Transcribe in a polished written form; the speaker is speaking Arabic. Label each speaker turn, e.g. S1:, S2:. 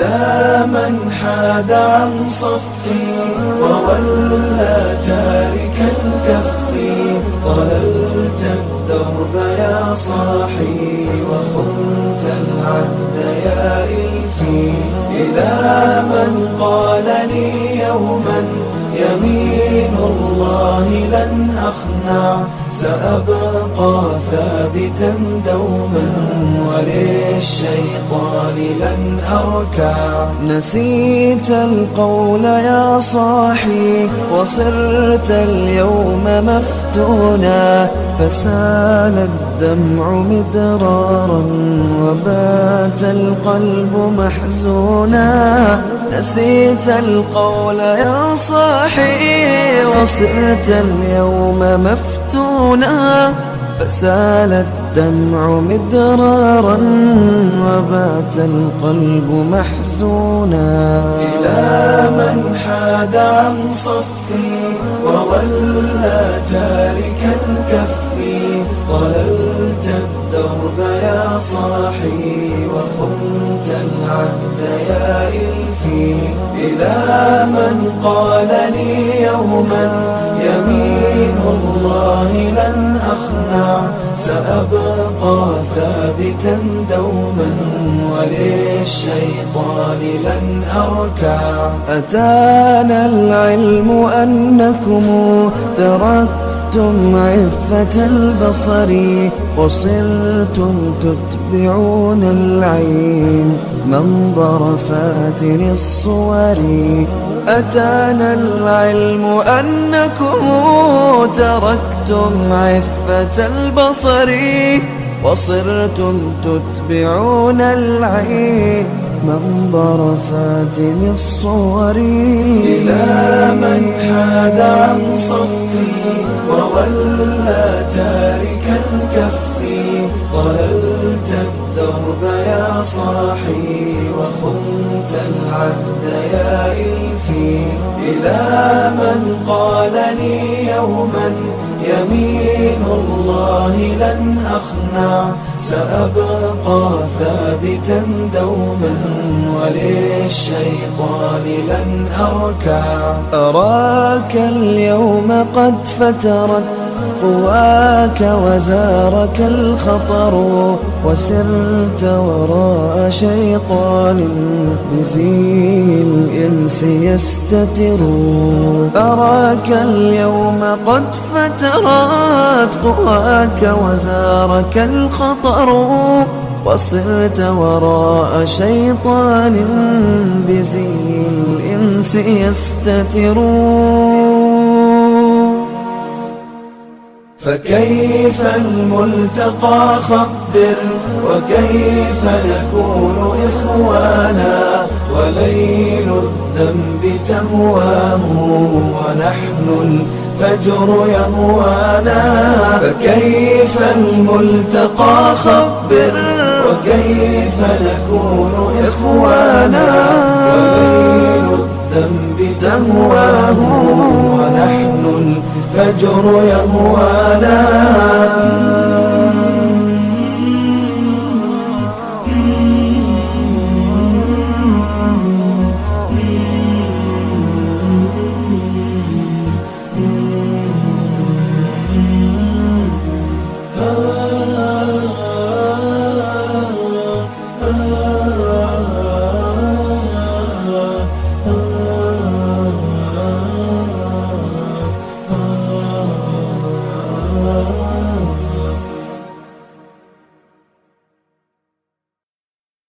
S1: إلى من حاد عن صفي وولى تاركا كفي، ضللت الدرب يا صاحي وخنت العهد يا إلفي. إلى من قال لي يوما يمين الله لن أخنع، سأبقى ثابتا دوما وللشيطان لن أركع. نسيت القول يا صاحي وصرت اليوم مفتونا، فسال الدمع مدرارا وبات القلب محزونا. نسيت القول يا صاحي وصرت اليوم مفتونا، فسال الدمع مدرارا وبات القلب محزونا. إلى من حاد عن صفي وولى تاركا كفي، ضللت الدرب يا صاحي وخنت العهد يا إلفي. إلى من قال لي يوما يمين الله لن أخنع، سأبقى ثابتا دوما وللشيطان لن أركع. أتانا العلم أنكم تركتم عفة البصر وصرتم تتبعون العين منظر فاتن الصور. أتانا العلم أنكم تركتم عفة البصر وصرتم تتبعون العين منظر فاتن الصور. إلى من حاد عن صفي وولى تاركا كفي، ضللت الدرب يا صاحي وخنت العهد يا إلفي. إلى من قال لي يوما يمين الله لن أخنع، سأبقى ثابتا دوما وللشيطان لن أركع. أراك اليوم قد فترت قواك وزارك الخطر، وسرت وراء شيطان بزي الإنس يستتر. أراك اليوم قد فترت قواك وزارك الخطر، وصرت وراء شيطان بزي الإنس يستتر. فكيف الملتقى خبر وكيف نكون إخوانا، وليل الذنب تهواه ونحن الفجر يهوانا. فكيف الملتقى خبر وكيف نكون إخوانا، وليل الذنب تهواه ونحن الفجر يهوانا.